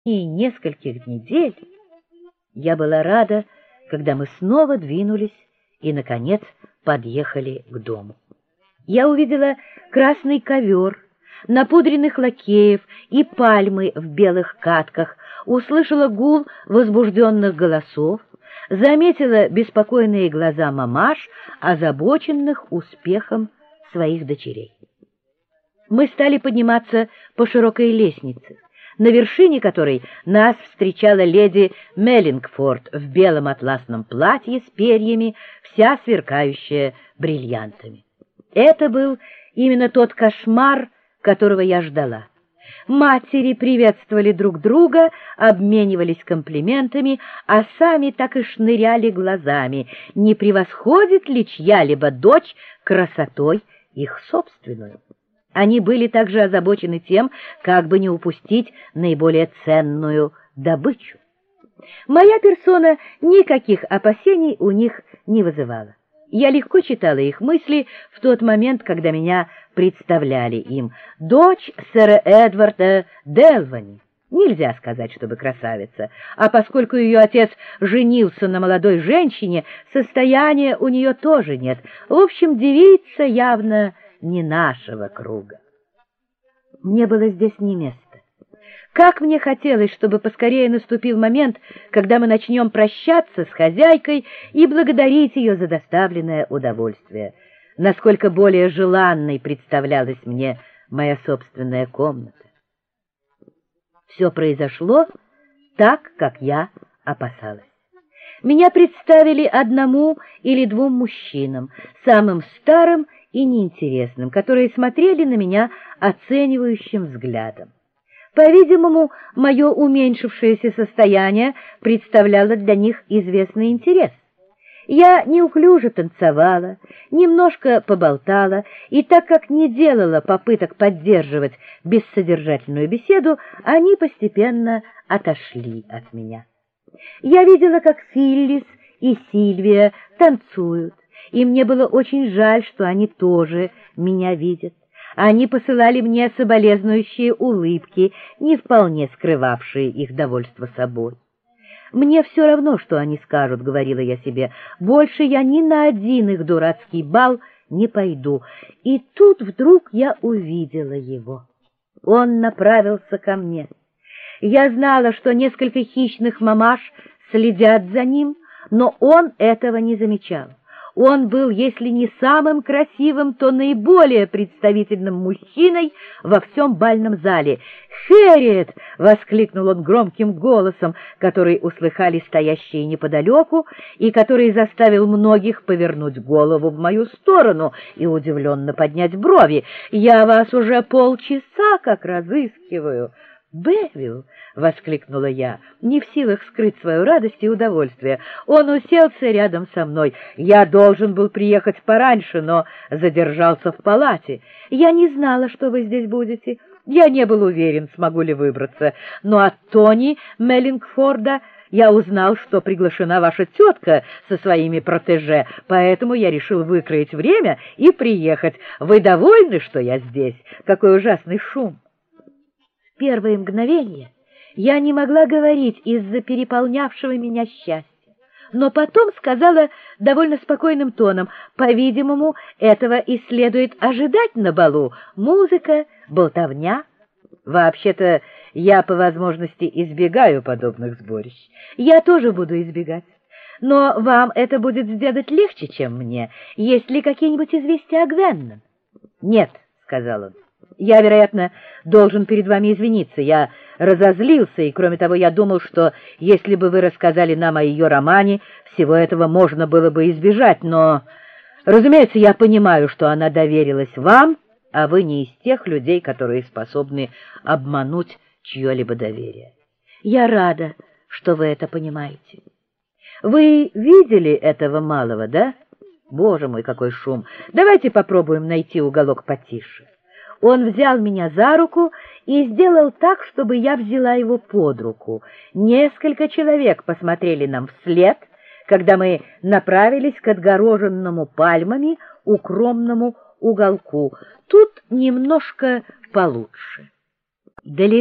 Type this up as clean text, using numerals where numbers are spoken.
течение нескольких недель я была рада, когда мы снова двинулись и, наконец, подъехали к дому. Я увидела красный ковер, напудренных лакеев и пальмы в белых катках, услышала гул возбужденных голосов, заметила беспокойные глаза мамаш, озабоченных успехом своих дочерей. Мы стали подниматься по широкой лестнице, на вершине которой нас встречала леди Меллингфорд в белом атласном платье с перьями, вся сверкающая бриллиантами. Это был именно тот кошмар, которого я ждала. Матери приветствовали друг друга, обменивались комплиментами, а сами так и шныряли глазами, не превосходит ли чья-либо дочь красотой их собственную. Они были также озабочены тем, как бы не упустить наиболее ценную добычу. Моя персона никаких опасений у них не вызывала. Я легко читала их мысли в тот момент, когда меня представляли им. Дочь сэра Эдварда Делвани. Нельзя сказать, чтобы красавица, а поскольку ее отец женился на молодой женщине, состояния у нее тоже нет. В общем, девица явно не нашего круга. Мне было здесь не место. Как мне хотелось, чтобы поскорее наступил момент, когда мы начнем прощаться с хозяйкой и благодарить ее за доставленное удовольствие. Насколько более желанной представлялась мне моя собственная комната. Все произошло так, как я опасалась. Меня представили одному или двум мужчинам, самым старым и неинтересным, которые смотрели на меня оценивающим взглядом. По-видимому, мое уменьшившееся состояние представляло для них известный интерес. Я неуклюже танцевала, немножко поболтала, и так как не делала попыток поддерживать бессодержательную беседу, они постепенно отошли от меня. Я видела, как Филлис и Сильвия танцуют, и мне было очень жаль, что они тоже меня видят. Они посылали мне соболезнующие улыбки, не вполне скрывавшие их довольство собой. «Мне все равно, что они скажут», — говорила я себе, — «больше я ни на один их дурацкий бал не пойду». И тут вдруг я увидела его. Он направился ко мне. Я знала, что несколько хищных мамаш следят за ним, но он этого не замечал. Он был, если не самым красивым, то наиболее представительным мужчиной во всем бальном зале. «Хэрриет!» — воскликнул он громким голосом, который услыхали стоящие неподалеку, и который заставил многих повернуть голову в мою сторону и удивленно поднять брови. «Я вас уже полчаса как разыскиваю!» «Бевил!» — воскликнула я, не в силах скрыть свою радость и удовольствие. Он уселся рядом со мной. Я должен был приехать пораньше, но задержался в палате. Я не знала, что вы здесь будете. Я не был уверен, смогу ли выбраться. Но от Тони Меллингфорда я узнал, что приглашена ваша тетка со своими протеже, поэтому я решил выкроить время и приехать. Вы довольны, что я здесь? Какой ужасный шум! Первые мгновения я не могла говорить из-за переполнявшего меня счастья, но потом сказала довольно спокойным тоном: по-видимому, этого и следует ожидать на балу. Музыка, болтовня. Вообще-то я по возможности избегаю подобных сборищ. Я тоже буду избегать. Но вам это будет сделать легче, чем мне. Есть ли какие-нибудь известия о Гвеннон? Нет, сказал он. Я, вероятно, должен перед вами извиниться. Я разозлился, и, кроме того, я думал, что если бы вы рассказали нам о ее романе, всего этого можно было бы избежать. Но, разумеется, я понимаю, что она доверилась вам, а вы не из тех людей, которые способны обмануть чье-либо доверие. Я рада, что вы это понимаете. Вы видели этого малого, да? Боже мой, какой шум! Давайте попробуем найти уголок потише. Он взял меня за руку и сделал так, чтобы я взяла его под руку. Несколько человек посмотрели нам вслед, когда мы направились к отгороженному пальмами укромному уголку. Тут немножко получше.